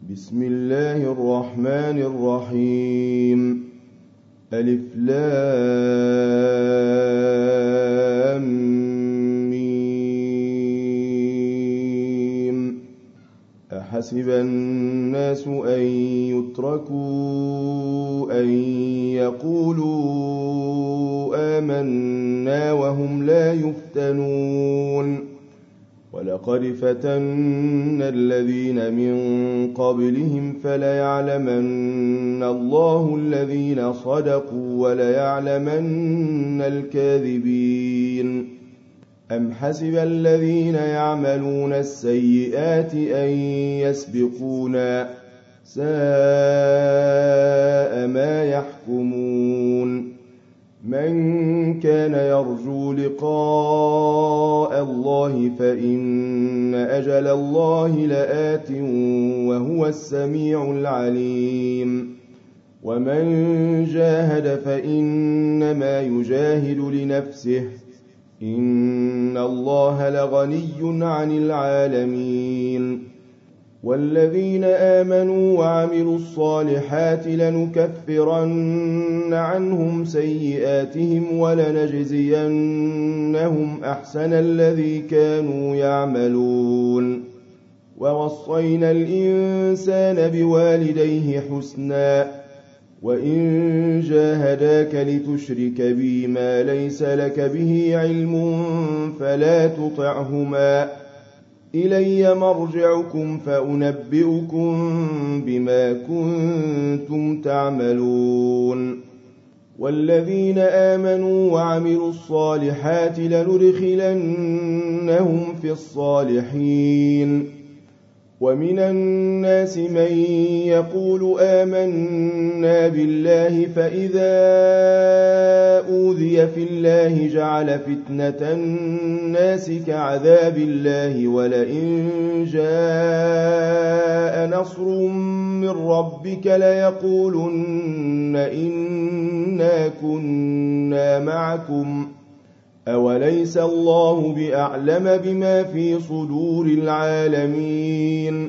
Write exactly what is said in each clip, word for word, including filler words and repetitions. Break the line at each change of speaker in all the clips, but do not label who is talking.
بسم الله الرحمن الرحيم. ألف لام ميم. أحسب الناس أن يتركوا أن يقولوا آمنا وهم لا يفتنون. ولقد فتنا الذين من قبلهم فليعلمن الله الذين صدقوا وليعلمن الكاذبين. أم حسب الذين يعملون السيئات أن يسبقونا ساء ما يحكمون. من كان يرجو لقاء الله فإن أجل الله لآت وهو السميع العليم. ومن جاهد فإنما يجاهد لنفسه إن الله لغني عن العالمين. والذين آمنوا وعملوا الصالحات لنكفرن عنهم سيئاتهم ولنجزينهم أحسن الذي كانوا يعملون. ووصينا الإنسان بوالديه حسنا وإن جاهداك لتشرك بي ما ليس لك به علم فلا تطعهما إلي مرجعكم فأنبئكم بما كنتم تعملون. والذين آمنوا وعملوا الصالحات لندخلنهم في الصالحين. ومن الناس من يقول آمنا بالله فإذا أوذي في الله جعل فتنة الناس كعذاب الله ولئن جاء نصر من ربك ليقولن إنا كنا معكم أوليس الله بأعلم بما في صدور العالمين.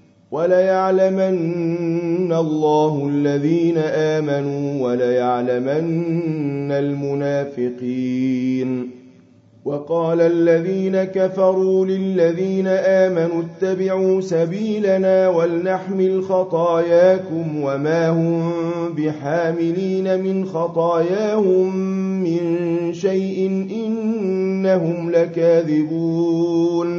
وليعلمن الله الذين آمنوا وليعلمن المنافقين. وقال الذين كفروا للذين آمنوا اتبعوا سبيلنا ولنحمل خطاياكم وما هم بحاملين من خطاياهم من شيء إنهم لكاذبون.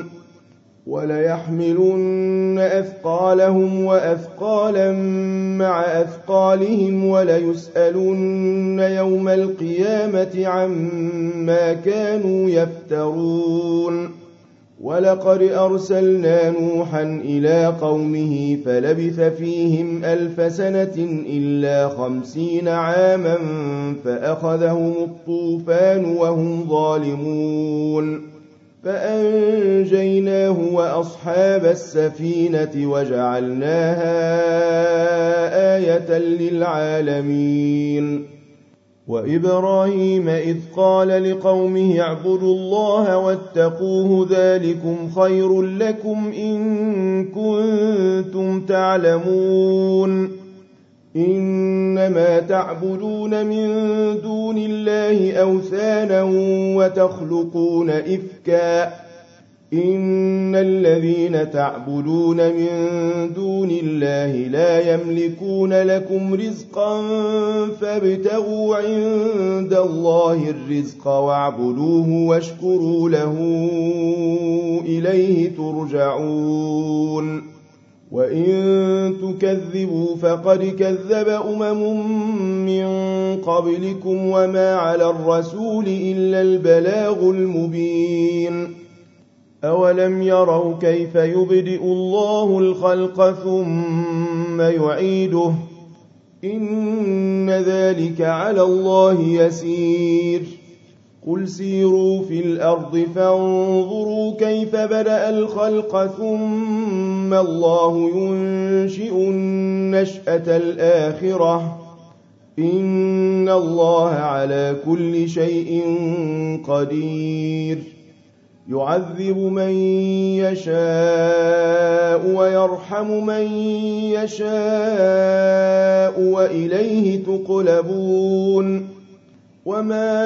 وليحملن أثقالهم وأثقالا مع أثقالهم وليسألن يوم القيامة عما كانوا يفترون. ولقد أرسلنا نوحا إلى قومه فلبث فيهم ألف سنة إلا خمسين عاما فأخذهم الطوفان وهم ظالمون فأنجيناه وأصحاب السفينة وجعلناها آية للعالمين. وإبراهيم إذ قال لقومه اعبدوا الله واتقوه ذلكم خير لكم إن كنتم تعلمون. إنما تعبدون من دون الله أوثانا وتخلقون إفكا إن الذين تعبدون من دون الله لا يملكون لكم رزقا فابتغوا عند الله الرزق واعبدوه واشكروا له إليه ترجعون. وإن تكذبوا فقد كذب أمم من قبلكم وما على الرسول إلا البلاغ المبين. أولم يروا كيف يبدئ الله الخلق ثم يعيده إن ذلك على الله يسير. قل سيروا في الأرض فانظروا كيف بدأ الخلق ثم الله ينشئ النشأة الآخرة إن الله على كل شيء قدير. يعذب من يشاء ويرحم من يشاء وإليه تقلبون وما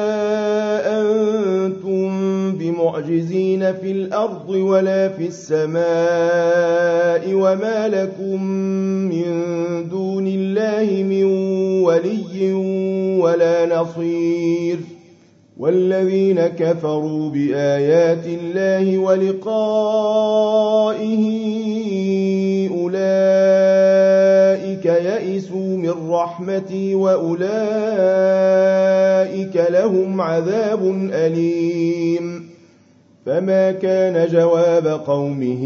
أنتم بمعجزين في الأرض ولا في السماء وما لكم من دون الله من ولي ولا نصير والذين كفروا بآيات الله ولقائه أولئك يئسوا من رحمتي وأولئك لهم عذاب أليم فما كان جواب قومه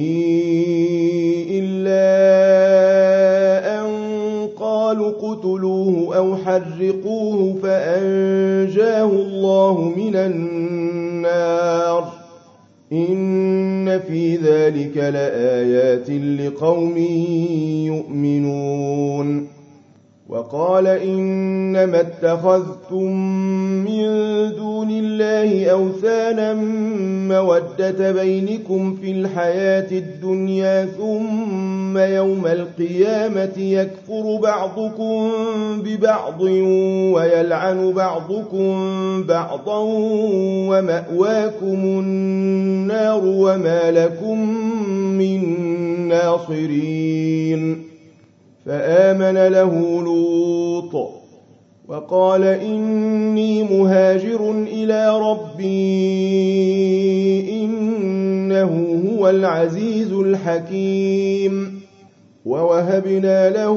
إلا أن قالوا اقتلوه أو حرقوه فأنجاه الله من النار إن في ذلك لآيات لقوم يؤمنون وقال إنما اتخذتم من دون الله أوثانا مودة بينكم في الحياة الدنيا ثم يوم القيامة يكفر بعضكم ببعض ويلعن بعضكم بعضا ومأواكم النار وما لكم من ناصرين فآمن له لوط وقال إني مهاجر إلى ربي إنه هو العزيز الحكيم ووهبنا له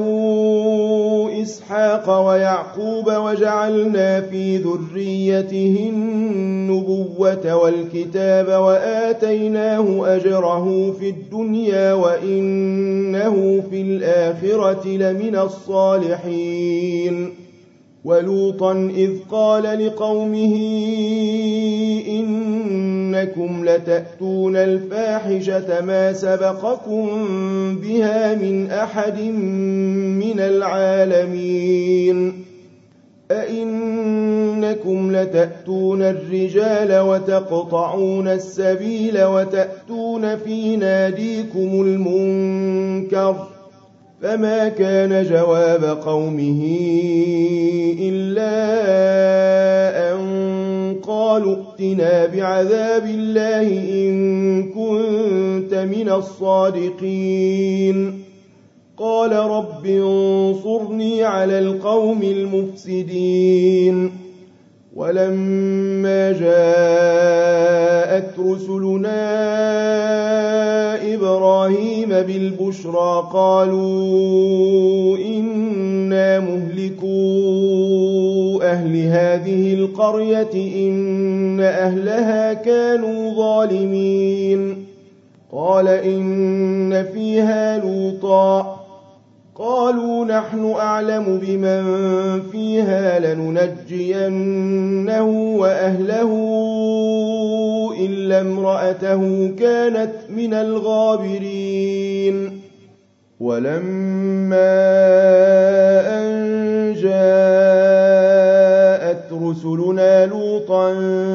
إسحاق ويعقوب وجعلنا في ذريته النبوة والكتاب وآتيناه أجره في الدنيا وإنه في الآخرة لمن الصالحين ولوطا إذ قال لقومه إنكم لتأتون الفاحشة ما سبقكم بها من أحد من العالمين أئنكم لتأتون الرجال وتقطعون السبيل وتأتون في ناديكم المنكر فما كان جواب قومه إلا أن قالوا ائتنا بعذاب الله إن كنت من الصادقين قال رب انصرني على القوم المفسدين ولما جاءت رسلنا إبراهيم بالبشرى قالوا إنا مهلكو أهل هذه القرية إن أهلها كانوا ظالمين قال إن فيها لوطا قالوا نحن أعلم بمن فيها لننجينه وأهله إلا امرأته كانت من الغابرين ولما أن جاءت رسلنا لوطا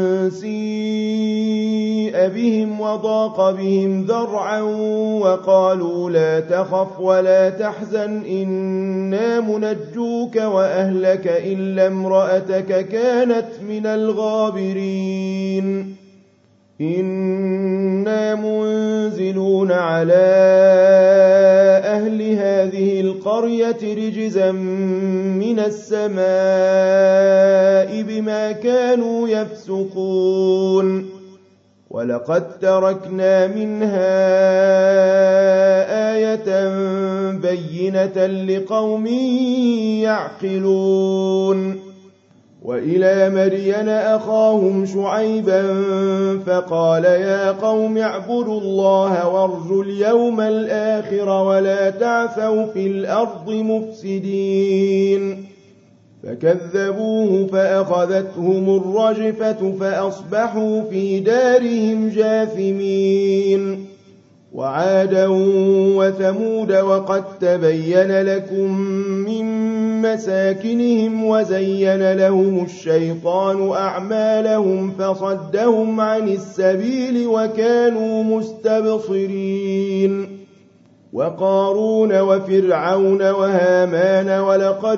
سيء بهم وضاق بهم ذرعا وقالوا لا تخف ولا تحزن إنا منجوك وأهلك إلا امرأتك كانت من الغابرين إنا منزلون على أهل هذه القرية رجزا من السماء بما كانوا يفسقون ولقد تركنا منها آية بينة لقوم يعقلون وإلى مدين أخاهم شعيبا فقال يا قوم اعبدوا الله وارجوا اليوم الآخر ولا تعثوا في الأرض مفسدين فكذبوه فأخذتهم الرجفة فأصبحوا في دارهم جاثمين وعادا وثمود وقد تبين لكم من مساكنهم وزين لهم الشيطان أعمالهم فصدهم عن السبيل وكانوا مستبصرين وقارون وفرعون وهامان ولقد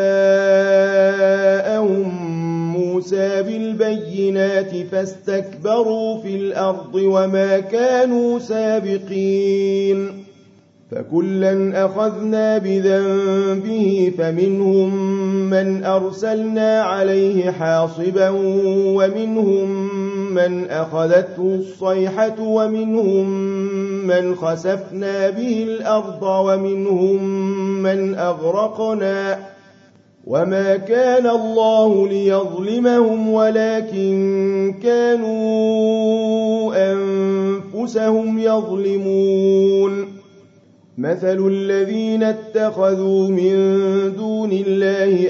جاءهم موسى بالبينات فاستكبروا في الأرض وما كانوا سابقين فكلا أخذنا بذنبه فمنهم من أرسلنا عليه حاصبا ومنهم من أخذته الصيحة ومنهم من خسفنا به الأرض ومنهم من أغرقنا وما كان الله ليظلمهم ولكن كانوا أنفسهم يظلمون مثل الذين اتخذوا من دون الله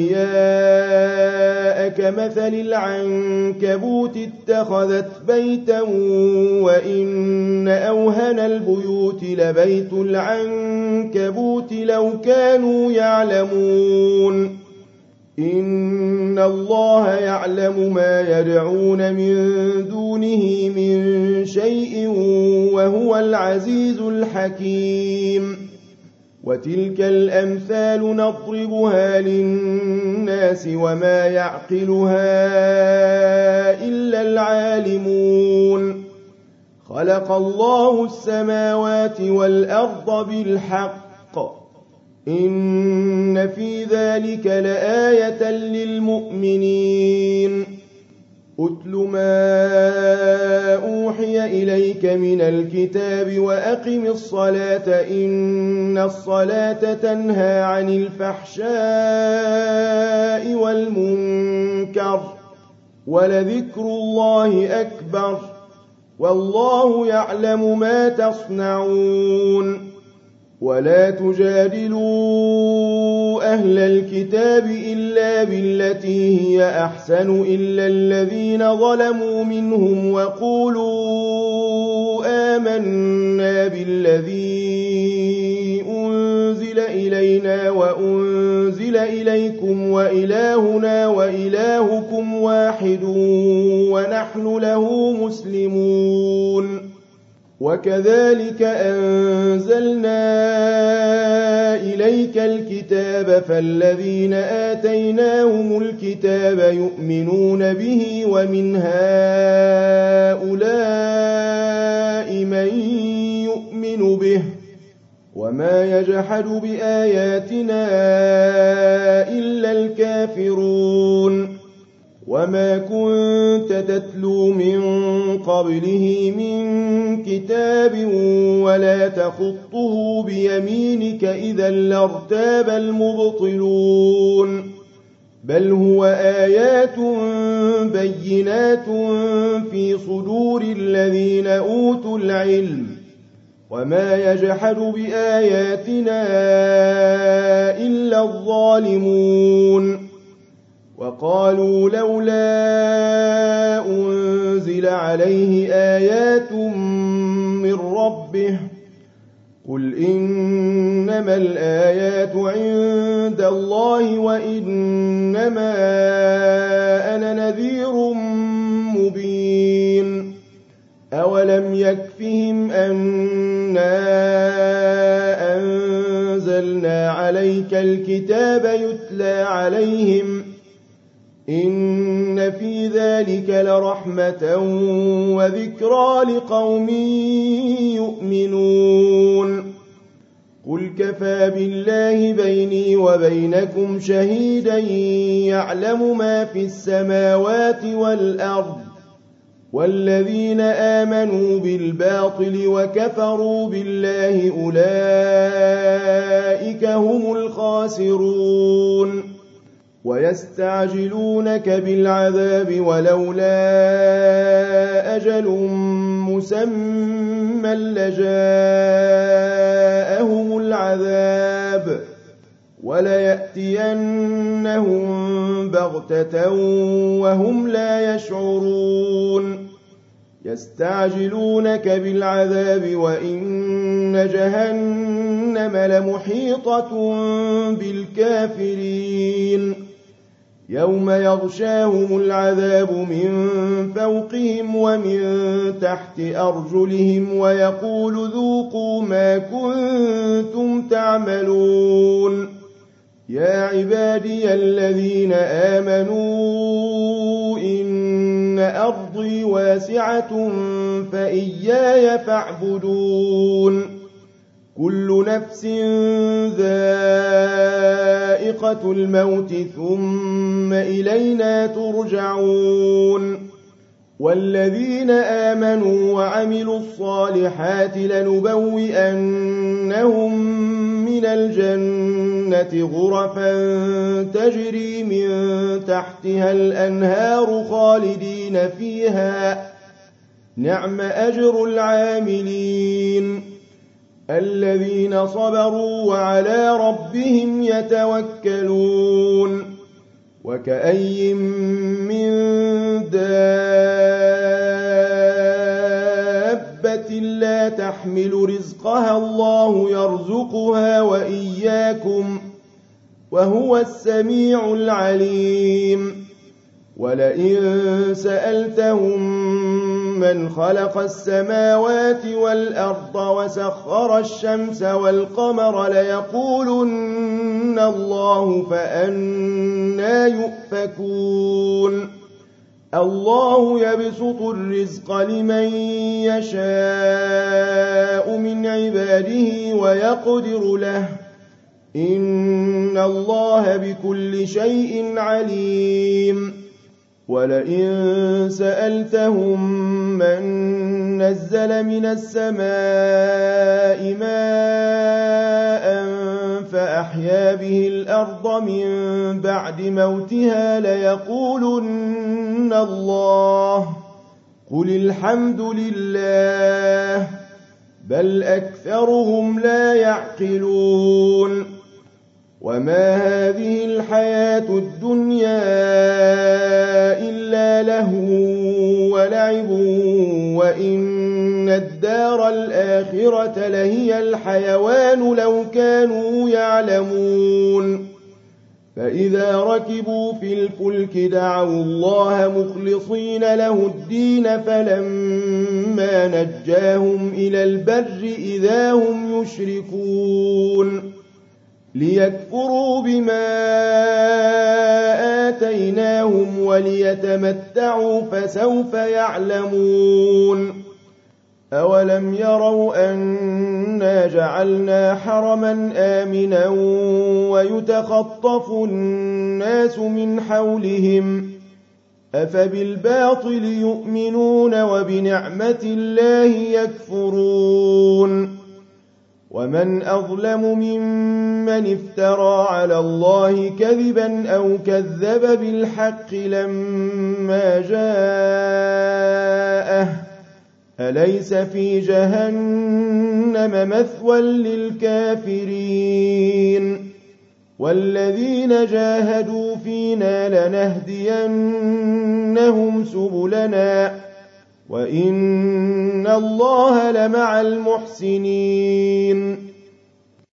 أولياء كمثل العنكبوت اتخذت بيتا وإن أوهن البيوت لبيت العنكبوت لو كانوا يعلمون إن الله يعلم ما يدعون من دونه من شيء وهو العزيز الحكيم وتلك الأمثال نضربها للناس وما يعقلها إلا العالمون خلق الله السماوات والأرض بالحق إن في ذلك لآية للمؤمنين أتل ما أوحي إليك من الكتاب وأقم الصلاة إن الصلاة تنهى عن الفحشاء والمنكر ولذكر الله أكبر والله يعلم ما تصنعون ولا تجادلوا أهل الكتاب إلا بالتي هي أحسن إلا الذين ظلموا منهم وقولوا آمنا بالذي أنزل إلينا وأنزل إليكم وإلهنا وإلهكم واحد ونحن له مسلمون وكذلك أنزلنا إليك الكتاب فالذين آتيناهم الكتاب يؤمنون به ومن هؤلاء من يؤمن به وما يجحد بآياتنا إلا الكافرون وما كنت تتلو من قبله من كتاب ولا تخطه بيمينك إذا لارتاب المبطلون بل هو آيات بينات في صدور الذين أوتوا العلم وما يجحد بآياتنا إلا الظالمون وقالوا لولا أنزل عليه آيات من ربه قل إنما الآيات عند الله وإنما أنا نذير مبين أولم يكفهم أنا أنزلنا عليك الكتاب يتلى عليهم إن في ذلك لرحمة وذكرى لقوم يؤمنون قل كفى بالله بيني وبينكم شهيدا يعلم ما في السماوات والأرض والذين آمنوا بالباطل وكفروا بالله أولئك هم الخاسرون ويستعجلونك بالعذاب ولولا أجل مسمى لجاءهم العذاب وليأتينهم بغتة وهم لا يشعرون يستعجلونك بالعذاب وإن جهنم جهنم لمحيطة بالكافرين يوم يغشاهم العذاب من فوقهم ومن تحت أرجلهم ويقول ذوقوا ما كنتم تعملون يا عبادي الذين آمنوا إن أرضي واسعة فإياي فاعبدون كل نفس ذائقة الموت ثم إلينا ترجعون والذين آمنوا وعملوا الصالحات لنبوئنهم من الجنة غرفا تجري من تحتها الأنهار خالدين فيها نعم أجر العاملين الذين صبروا وعلى ربهم يتوكلون وكأي من دابة لا تحمل رزقها الله يرزقها وإياكم وهو السميع العليم ولئن سألتهم من خلق السماوات والأرض وسخر الشمس والقمر ليقولن الله فأنى يؤفكون الله يبسط الرزق لمن يشاء من عباده ويقدر له إن الله بكل شيء عليم ولئن سألتهم من نزل من السماء ماء فأحيا به الأرض من بعد موتها ليقولن الله قل الحمد لله بل أكثرهم لا يعقلون وما هذه الحياة الدنيا إلا لهو ولعب وإن الدار الآخرة لهي الحيوان لو كانوا يعلمون فإذا ركبوا في الفلك دعوا الله مخلصين له الدين فلما نجاهم إلى البر إذا هم يشركون ليكفروا بما آتيناهم وليتمتعوا فسوف يعلمون أولم يروا أنا جعلنا حرما آمنا ويتخطف الناس من حولهم أفبالباطل يؤمنون وبنعمة الله يكفرون ومن أظلم ممن افترى على الله كذبا أو كذب بالحق لما جاءه أليس في جهنم مثوى للكافرين والذين جاهدوا فينا لنهدينهم سبلنا وإن الله لمع المحسنين